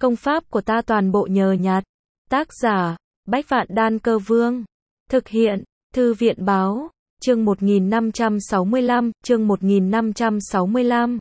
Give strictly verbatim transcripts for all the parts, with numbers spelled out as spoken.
Công pháp của ta toàn bộ nhờ nhặt. Tác giả, Bách Vạn Đan Cơ Vương. Thực hiện, Thư viện Báo. Chương một nghìn năm trăm sáu mươi lăm, chương một nghìn năm trăm sáu mươi lăm.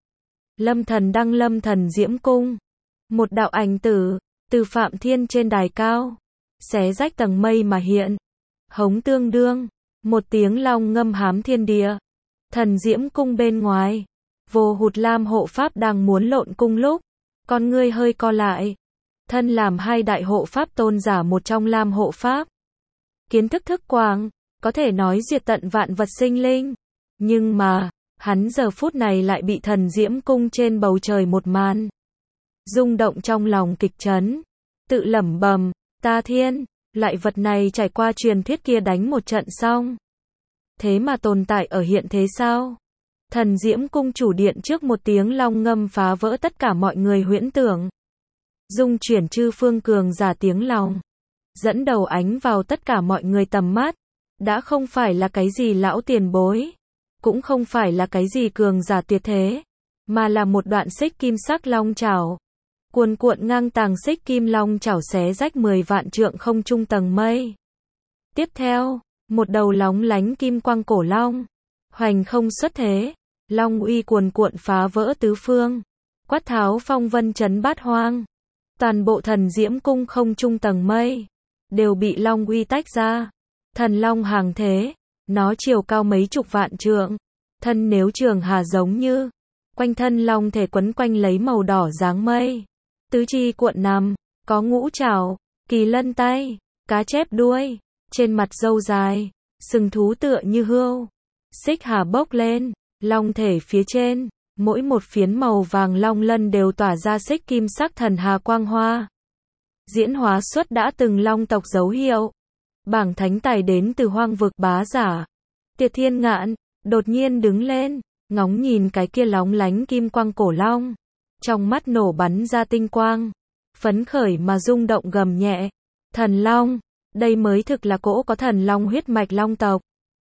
Lâm Thần đăng Lâm Thần Diễm Cung. Một đạo ảnh tử, từ Phạm Thiên trên đài cao, xé rách tầng mây mà hiện. Hống tương đương, một tiếng long ngâm hám thiên địa. Thần Diễm Cung bên ngoài, Vô Hụt Lam hộ pháp đang muốn lộn cung lúc, con ngươi hơi co lại. Thân làm hai đại hộ pháp tôn giả một trong Lam hộ pháp. Kiến thức thức quang, có thể nói diệt tận vạn vật sinh linh. Nhưng mà, hắn giờ phút này lại bị Thần Diễm Cung trên bầu trời một màn rung động trong lòng kịch chấn, tự lẩm bẩm, ta thiên, lại vật này trải qua truyền thuyết kia đánh một trận xong, thế mà tồn tại ở hiện thế sao? Thần Diễm Cung chủ điện trước một tiếng long ngâm phá vỡ tất cả mọi người huyễn tưởng, dung chuyển chư phương cường giả tiếng lòng, dẫn đầu ánh vào tất cả mọi người tầm mắt, đã không phải là cái gì lão tiền bối, cũng không phải là cái gì cường giả tuyệt thế, mà là một đoạn xích kim sắc long chảo. Cuồn cuộn ngang tàng xích kim long chảo xé rách mười vạn trượng không trung tầng mây. Tiếp theo, một đầu lóng lánh kim quang cổ long, hoành không xuất thế, long uy cuồn cuộn phá vỡ tứ phương, quát tháo phong vân chấn bát hoang. Toàn bộ Thần Diễm Cung không trung tầng mây đều bị long uy tách ra. Thần long hàng thế, nó chiều cao mấy chục vạn trượng, thân nếu trường hà giống như, quanh thân long thể quấn quanh lấy màu đỏ dáng mây. Tứ chi cuộn nằm, có ngũ trảo, kỳ lân tay, cá chép đuôi, trên mặt râu dài, sừng thú tựa như hươu. Xích hà bốc lên, long thể phía trên, mỗi một phiến màu vàng long lân đều tỏa ra xích kim sắc thần hà quang hoa. Diễn hóa xuất đã từng long tộc dấu hiệu. Bảng thánh tài đến từ hoang vực bá giả. Tiệt Thiên Ngạn, đột nhiên đứng lên, ngóng nhìn cái kia lóng lánh kim quang cổ long. Trong mắt nổ bắn ra tinh quang, phấn khởi mà rung động gầm nhẹ. Thần long, đây mới thực là cỗ có thần long huyết mạch long tộc.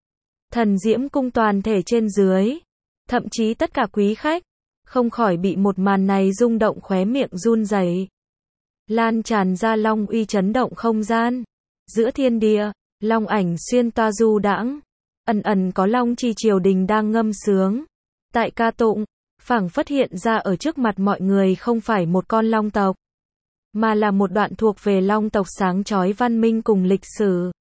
Thần Diễm Cung toàn thể trên dưới, thậm chí tất cả quý khách, không khỏi bị một màn này rung động khóe miệng run rẩy. Lan tràn ra long uy chấn động không gian. Giữa thiên địa, long ảnh xuyên toa du đãng, ẩn ẩn có long chi triều đình đang ngâm sướng. Tại ca tụng, phảng phất hiện ra ở trước mặt mọi người không phải một con long tộc, mà là một đoạn thuộc về long tộc sáng chói văn minh cùng lịch sử.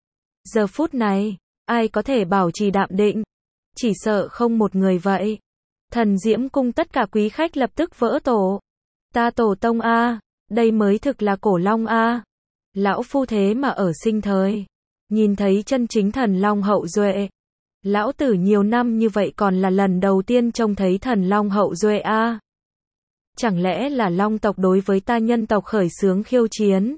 Giờ phút này, ai có thể bảo trì đạm định? Chỉ sợ không một người vậy. Thần Diễm Cung tất cả quý khách lập tức vỡ tổ. Ta tổ tông a, đây mới thực là cổ long a. Lão phu thế mà ở sinh thời, nhìn thấy chân chính thần long hậu duệ. Lão tử nhiều năm như vậy còn là lần đầu tiên trông thấy thần long hậu duệ a. Chẳng lẽ là long tộc đối với ta nhân tộc khởi xướng khiêu chiến?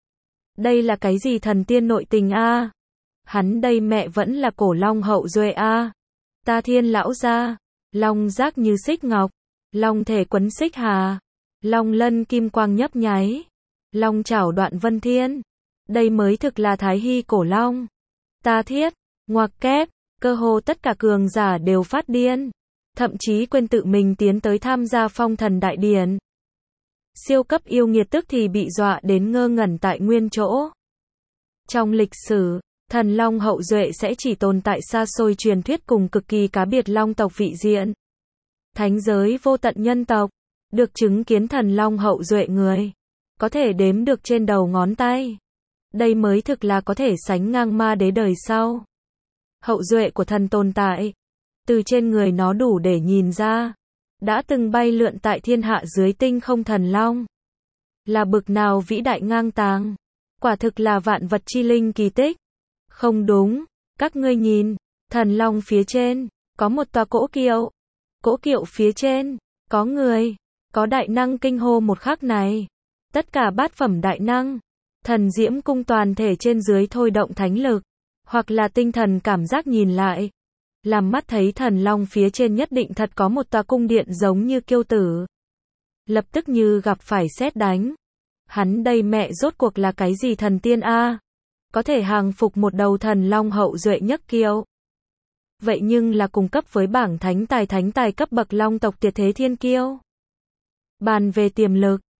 Đây là cái gì thần tiên nội tình a? Hắn đây mẹ vẫn là cổ long hậu duệ a. Ta thiên lão gia, long giác như xích ngọc, long thể quấn xích hà, long lân kim quang nhấp nháy, long chảo đoạn vân thiên. Đây mới thực là thái hy cổ long. Ta thiết, ngoặc kép, cơ hồ tất cả cường giả đều phát điên, thậm chí quên tự mình tiến tới tham gia phong thần đại điển. Siêu cấp yêu nghiệt tức thì bị dọa đến ngơ ngẩn tại nguyên chỗ. Trong lịch sử, thần long hậu duệ sẽ chỉ tồn tại xa xôi truyền thuyết cùng cực kỳ cá biệt long tộc vị diện. Thánh giới vô tận nhân tộc, được chứng kiến thần long hậu duệ người, có thể đếm được trên đầu ngón tay. Đây mới thực là có thể sánh ngang ma đế đời sau. Hậu duệ của thần tồn tại, từ trên người nó đủ để nhìn ra, đã từng bay lượn tại thiên hạ dưới tinh không thần long. Là bực nào vĩ đại ngang tàng, quả thực là vạn vật chi linh kỳ tích. Không đúng, các ngươi nhìn, thần long phía trên, có một tòa cỗ kiệu. Cỗ kiệu phía trên, có người, có đại năng kinh hô một khắc này. Tất cả bát phẩm đại năng, Thần Diễm Cung toàn thể trên dưới thôi động thánh lực, hoặc là tinh thần cảm giác nhìn lại. Làm mắt thấy thần long phía trên nhất định thật có một tòa cung điện giống như kiêu tử. Lập tức như gặp phải sét đánh. Hắn đây mẹ rốt cuộc là cái gì thần tiên a? Có thể hàng phục một đầu thần long hậu duệ nhất kiêu. Vậy nhưng là cùng cấp với bảng thánh tài thánh tài cấp bậc long tộc tuyệt thế thiên kiêu. Bàn về tiềm lực,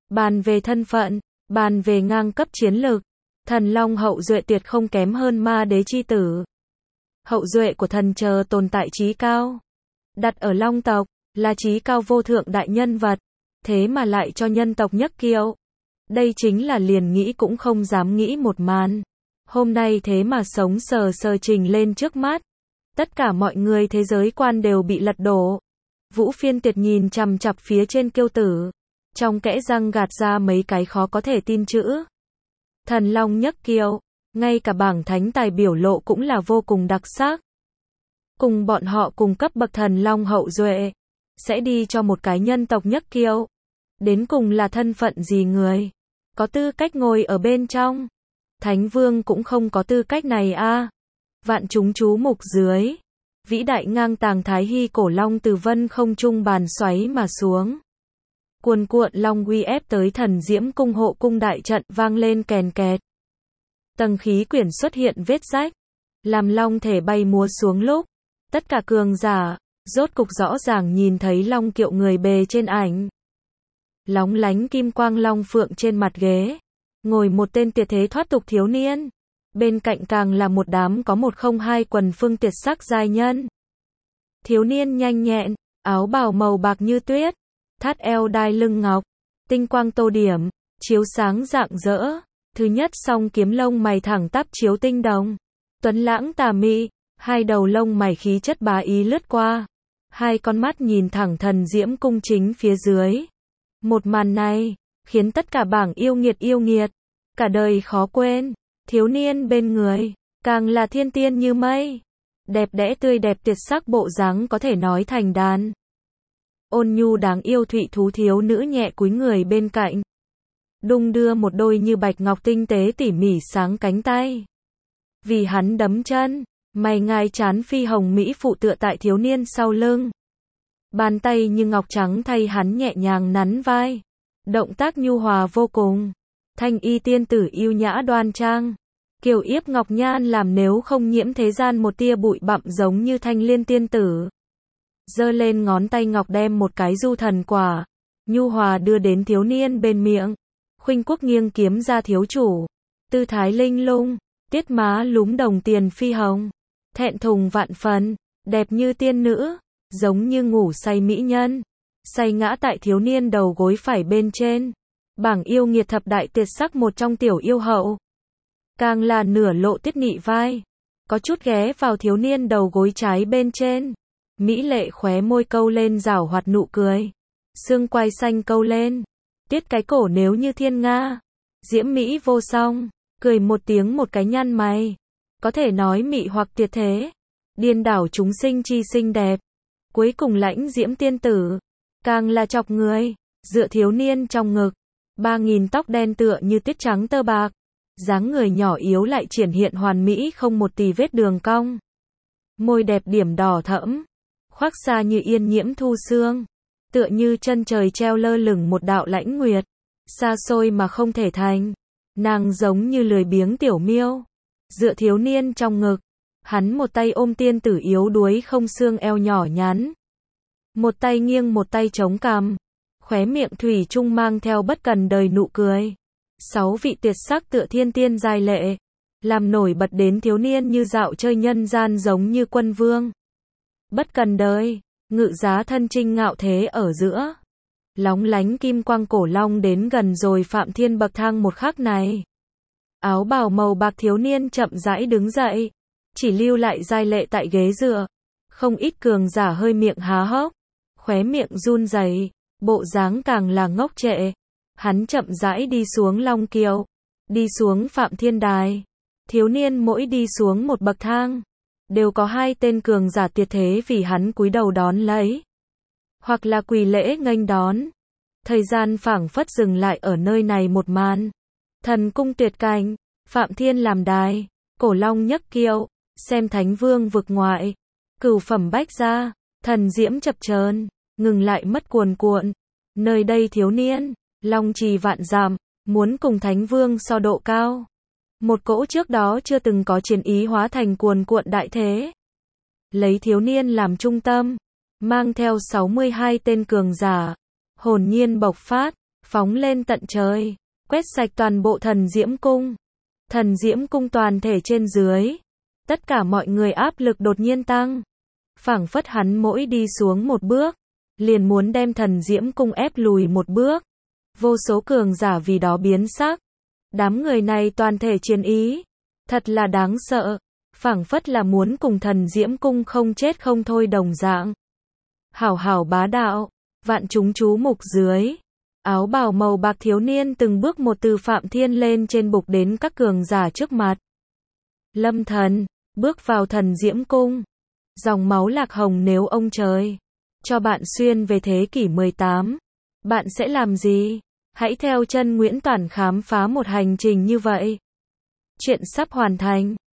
Bàn về thân phận, bàn về ngang cấp chiến lực, thần long hậu duệ tuyệt không kém hơn ma đế chi tử. Hậu duệ của thần chờ tồn tại trí cao. Đặt ở long tộc, là trí cao vô thượng đại nhân vật. Thế mà lại cho nhân tộc nhấc kiệu. Đây chính là liền nghĩ cũng không dám nghĩ một màn. Hôm nay thế mà sống sờ sờ trình lên trước mắt. Tất cả mọi người thế giới quan đều bị lật đổ. Vũ Phiên Tuyệt nhìn chằm chằm phía trên kiêu tử. Trong kẽ răng gạt ra mấy cái khó có thể tin chữ. Thần long nhấc kiệu. Ngay cả bảng thánh tài biểu lộ cũng là vô cùng đặc sắc. Cùng bọn họ cùng cấp bậc thần long hậu duệ. Sẽ đi cho một cái nhân tộc nhấc kiệu. Đến cùng là thân phận gì người? Có tư cách ngồi ở bên trong. Thánh vương cũng không có tư cách này a. À. Vạn chúng chú mục dưới. Vĩ đại ngang tàng thái hy cổ long từ vân không trung bàn xoáy mà xuống. Cuồn cuộn long uy ép tới thần diễm cung hộ cung đại trận vang lên kèn kẹt. Tầng khí quyển xuất hiện vết rách. Làm long thể bay múa xuống lúc. Tất cả cường giả, rốt cục rõ ràng nhìn thấy long kiệu người bề trên ảnh. Lóng lánh kim quang long phượng trên mặt ghế. Ngồi một tên tuyệt thế thoát tục thiếu niên. Bên cạnh càng là một đám có một không hai quần phương tuyệt sắc giai nhân. Thiếu niên nhanh nhẹn, áo bào màu bạc như tuyết. Thắt eo đai lưng ngọc. Tinh quang tô điểm, chiếu sáng rạng rỡ. Thứ nhất song kiếm lông mày thẳng tắp chiếu tinh đồng. Tuấn lãng tà mị, hai đầu lông mày khí chất bá ý lướt qua. Hai con mắt nhìn thẳng thần diễm cung chính phía dưới. Một màn này, khiến tất cả bảng yêu nghiệt yêu nghiệt. Cả đời khó quên. Thiếu niên bên người, càng là thiên tiên như mây. Đẹp đẽ tươi đẹp tuyệt sắc bộ dáng có thể nói thành đàn. Ôn nhu đáng yêu thụy thú thiếu nữ nhẹ cúi người bên cạnh. Đung đưa một đôi như bạch ngọc tinh tế tỉ mỉ sáng cánh tay. Vì hắn đấm chân, mày ngai chán phi hồng mỹ phụ tựa tại thiếu niên sau lưng. Bàn tay như ngọc trắng thay hắn nhẹ nhàng nắn vai. Động tác nhu hòa vô cùng. Thanh y tiên tử yêu nhã đoan trang. Kiều yếp ngọc nhan làm nếu không nhiễm thế gian một tia bụi bặm giống như thanh liên tiên tử. Giơ lên ngón tay ngọc đem một cái du thần quả. Nhu hòa đưa đến thiếu niên bên miệng. Khuynh quốc nghiêng kiếm ra thiếu chủ. Tư thái linh lung. Tiết má lúm đồng tiền phi hồng. Thẹn thùng vạn phần. Đẹp như tiên nữ. Giống như ngủ say mỹ nhân. Say ngã tại thiếu niên đầu gối phải bên trên. Bảng yêu nghiệt thập đại tuyệt sắc một trong tiểu yêu hậu. Càng là nửa lộ tiết nghị vai. Có chút ghé vào thiếu niên đầu gối trái bên trên. Mỹ lệ khóe môi câu lên rảo hoạt nụ cười. Xương quai xanh câu lên. Tiết cái cổ nếu như thiên nga. Diễm mỹ vô song. Cười một tiếng một cái nhăn mày. Có thể nói mị hoặc tuyệt thế. Điên đảo chúng sinh chi xinh đẹp. Cuối cùng lãnh diễm tiên tử. Càng là chọc người. Dựa thiếu niên trong ngực. Ba nghìn tóc đen tựa như tuyết trắng tơ bạc. Dáng người nhỏ yếu lại triển hiện hoàn mỹ không một tì vết đường cong. Môi đẹp điểm đỏ thẫm. Khoác xa như yên nhiễm thu sương. Tựa như chân trời treo lơ lửng một đạo lãnh nguyệt. Xa xôi mà không thể thành. Nàng giống như lười biếng tiểu miêu. Dựa thiếu niên trong ngực. Hắn một tay ôm tiên tử yếu đuối không xương eo nhỏ nhắn. Một tay nghiêng một tay chống cằm. Khóe miệng thủy chung mang theo bất cần đời nụ cười. Sáu vị tuyệt sắc tựa thiên tiên giai lệ. Làm nổi bật đến thiếu niên như dạo chơi nhân gian giống như quân vương. Bất cần đời, ngự giá thân trinh ngạo thế ở giữa. Lóng lánh kim quang cổ long đến gần rồi Phạm Thiên bậc thang một khắc này. Áo bào màu bạc thiếu niên chậm rãi đứng dậy. Chỉ lưu lại giai lệ tại ghế dựa. Không ít cường giả hơi miệng há hốc. Khóe miệng run rẩy. Bộ dáng càng là ngốc trệ. Hắn chậm rãi đi xuống long kiệu. Đi xuống Phạm Thiên đài. Thiếu niên mỗi đi xuống một bậc thang. Đều có hai tên cường giả tuyệt thế vì hắn cúi đầu đón lấy. Hoặc là quỳ lễ nghênh đón. Thời gian phảng phất dừng lại ở nơi này một màn. Thần cung tuyệt cảnh. Phạm Thiên làm đài. Cổ long nhấc kiệu. Xem thánh vương vực ngoại. Cửu phẩm bách gia. Thần diễm chập chờn. Ngừng lại mất cuồn cuộn. Nơi đây thiếu niên. Long trì vạn dặm. Muốn cùng thánh vương so độ cao. Một cỗ trước đó chưa từng có chiến ý hóa thành cuồn cuộn đại thế. Lấy thiếu niên làm trung tâm. Mang theo sáu mươi hai tên cường giả. Hồn nhiên bộc phát. phóng lên tận trời, quét sạch toàn bộ thần diễm cung. Thần diễm cung toàn thể trên dưới, tất cả mọi người áp lực đột nhiên tăng. Phảng phất hắn mỗi đi xuống một bước, liền muốn đem thần diễm cung ép lùi một bước. Vô số cường giả vì đó biến sắc. Đám người này toàn thể chiến ý, thật là đáng sợ, phảng phất là muốn cùng thần diễm cung không chết không thôi đồng dạng. Hảo hảo bá đạo, vạn chúng chú mục dưới. Áo bào màu bạc thiếu niên từng bước một từ Phạm Thiên lên trên bục đến các cường giả trước mặt. Lâm Thần, bước vào thần diễm cung. Dòng máu lạc hồng, nếu ông trời cho bạn xuyên về thế kỷ mười tám, bạn sẽ làm gì? Hãy theo chân Nguyễn Toản khám phá một hành trình như vậy. Chuyện sắp hoàn thành.